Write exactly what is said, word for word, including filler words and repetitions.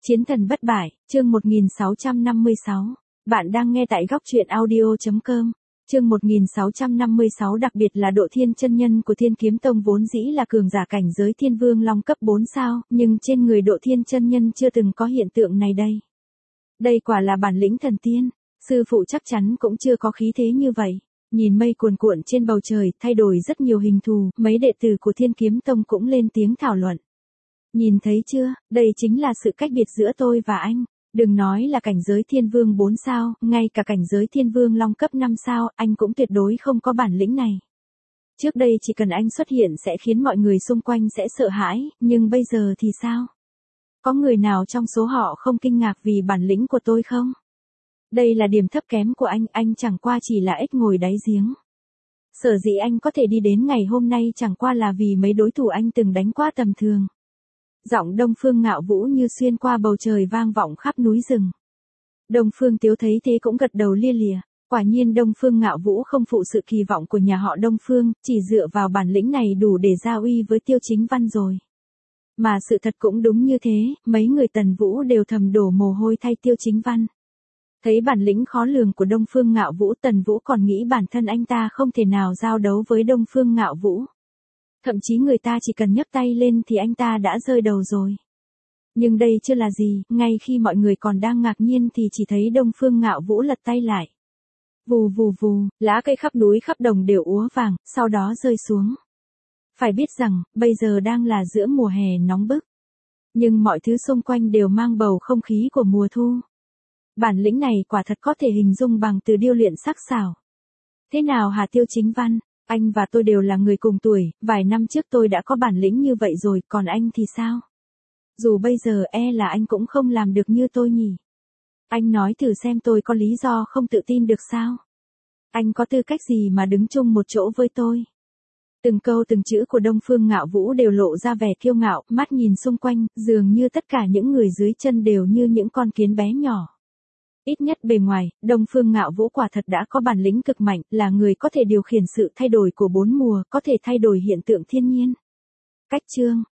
Chiến thần bất bại, chương một nghìn sáu trăm năm mươi sáu. Bạn đang nghe tại góc truyện audio chấm com. Chương một nghìn sáu trăm năm mươi sáu đặc biệt là Độ Thiên chân nhân của Thiên Kiếm Tông vốn dĩ là cường giả cảnh giới Thiên Vương Long cấp bốn sao, nhưng trên người Độ Thiên chân nhân chưa từng có hiện tượng này đây. Đây quả là bản lĩnh thần tiên, sư phụ chắc chắn cũng chưa có khí thế như vậy. Nhìn mây cuồn cuộn trên bầu trời, thay đổi rất nhiều hình thù, mấy đệ tử của Thiên Kiếm Tông cũng lên tiếng thảo luận. Nhìn thấy chưa, đây chính là sự cách biệt giữa tôi và anh. Đừng nói là cảnh giới Thiên Vương bốn sao, ngay cả cảnh giới Thiên Vương Long cấp năm sao, anh cũng tuyệt đối không có bản lĩnh này. Trước đây chỉ cần anh xuất hiện sẽ khiến mọi người xung quanh sẽ sợ hãi, nhưng bây giờ thì sao? Có người nào trong số họ không kinh ngạc vì bản lĩnh của tôi không? Đây là điểm thấp kém của anh, anh chẳng qua chỉ là ếch ngồi đáy giếng. Sở dĩ anh có thể đi đến ngày hôm nay chẳng qua là vì mấy đối thủ anh từng đánh qua tầm thường. Giọng Đông Phương Ngạo Vũ như xuyên qua bầu trời vang vọng khắp núi rừng. Đông Phương Tiếu thấy thế cũng gật đầu lia lịa. Quả nhiên Đông Phương Ngạo Vũ không phụ sự kỳ vọng của nhà họ Đông Phương, chỉ dựa vào bản lĩnh này đủ để giao uy với Tiêu Chính Văn rồi. Mà sự thật cũng đúng như thế, mấy người Tần Vũ đều thầm đổ mồ hôi thay Tiêu Chính Văn. Thấy bản lĩnh khó lường của Đông Phương Ngạo Vũ, Tần Vũ còn nghĩ bản thân anh ta không thể nào giao đấu với Đông Phương Ngạo Vũ. Thậm chí người ta chỉ cần nhấc tay lên thì anh ta đã rơi đầu rồi. Nhưng đây chưa là gì, ngay khi mọi người còn đang ngạc nhiên thì chỉ thấy Đông Phương Ngạo Vũ lật tay lại. Vù vù vù, lá cây khắp núi khắp đồng đều úa vàng, sau đó rơi xuống. Phải biết rằng, bây giờ đang là giữa mùa hè nóng bức. Nhưng mọi thứ xung quanh đều mang bầu không khí của mùa thu. Bản lĩnh này quả thật có thể hình dung bằng từ điêu luyện sắc sảo. Thế nào hả Tiêu Chính Văn? Anh và tôi đều là người cùng tuổi, vài năm trước tôi đã có bản lĩnh như vậy rồi, còn anh thì sao? Dù bây giờ e là anh cũng không làm được như tôi nhỉ. Anh nói thử xem tôi có lý do không tự tin được sao? Anh có tư cách gì mà đứng chung một chỗ với tôi? Từng câu từng chữ của Đông Phương Ngạo Vũ đều lộ ra vẻ kiêu ngạo, mắt nhìn xung quanh, dường như tất cả những người dưới chân đều như những con kiến bé nhỏ. Ít nhất bề ngoài, Đông Phương Ngạo Vũ quả thật đã có bản lĩnh cực mạnh, là người có thể điều khiển sự thay đổi của bốn mùa, có thể thay đổi hiện tượng thiên nhiên. Cách chương,